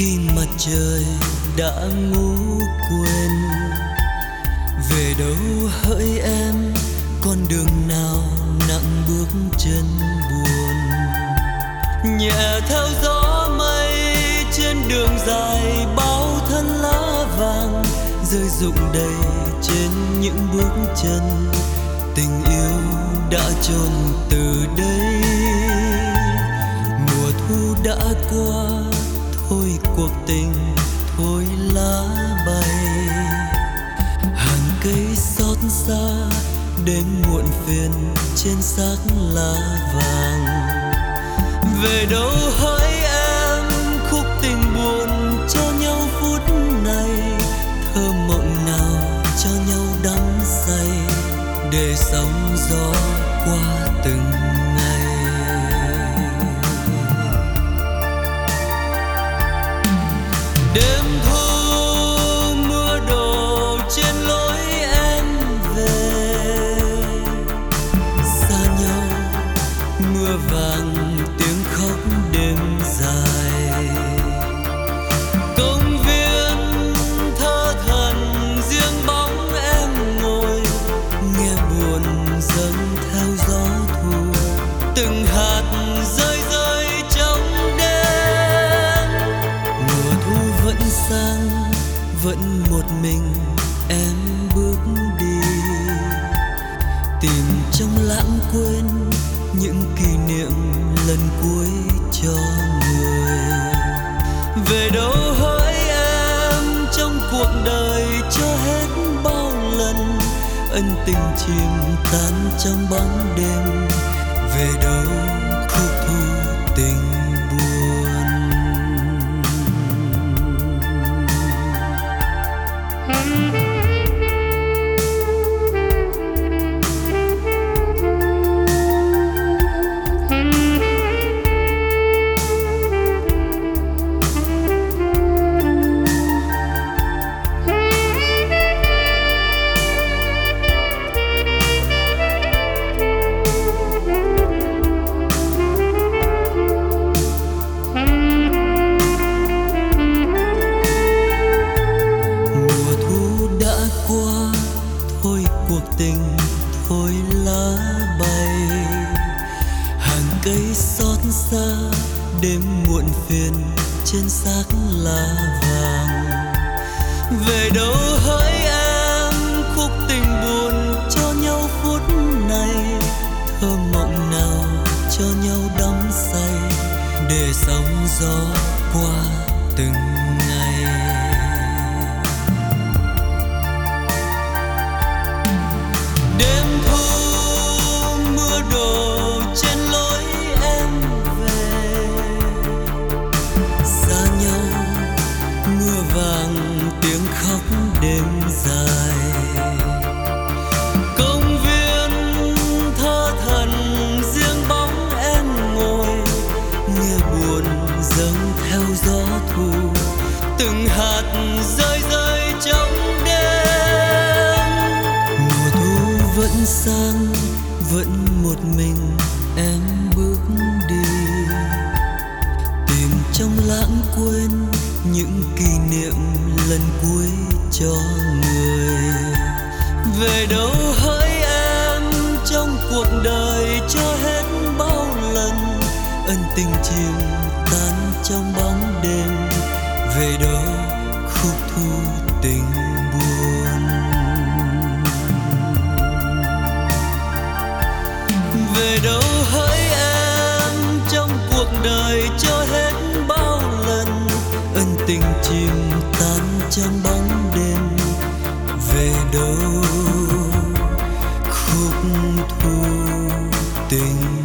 khi mặt trời đã ngủ quên. Về đâu hỡi em, con đường nào nặng bước chân buồn. Nhẹ theo gió mây trên đường dài, bao thân lá vàng rơi rụng đầy trên những bước chân. Tình yêu đã chôn từ đây, mùa thu đã qua, thôi cuộc tình, thôi lá bay. Hàng cây xót xa, đêm muộn phiền trên xác lá vàng. Về đâu hỡi em, khúc tình buồn cho nhau phút này, thơ mộng nào cho nhau đắm say, để sóng gió qua từng ngày. Đêm thu mưa đổ trên lối em về, xa nhau mưa vàng tiếng khóc đêm dài. Công viên thơ thẩn riêng bóng em ngồi, nghe buồn dâng theo gió thu, từng hạt rơi rơi trong đêm. Mùa thu vẫn sang, vẫn một mình em bước đi, tìm trong lãng quên những kỷ niệm lần cuối cho người. Về đâu hỡi em, trong cuộc đời cho hết bao lần ân tình chìm tan trong bóng đêm. Về đâu khúc thu tình buồn. Thôi cuộc tình, thôi lá bay. Hàng cây xót xa, đêm muộn phiền trên xác lá vàng. Về đâu hỡi em, khúc tình buồn cho nhau phút này, thơ mộng nào cho nhau đắm say, để sóng gió qua từng ngày. Đêm thu mưa đổ trên lối em về, xa nhau mưa vàng tiếng khóc đêm dài. Công viên thơ thẩn riêng bóng em ngồi, nghe buồn dâng theo gió thu, từng hạt rơi rơi trong vẫn sang, vẫn một mình em bước đi, tìm trong lãng quên những kỷ niệm lần cuối cho người. Về đâu hỡi em, trong cuộc đời cho hết bao lần ân tình chìm tan trong bóng đêm. Về đâu khúc thu tình buồn. Về đâu hỡi em, trong cuộc đời cho hết bao lần ân tình chìm tan trong bóng đêm. Về đâu khúc thu tình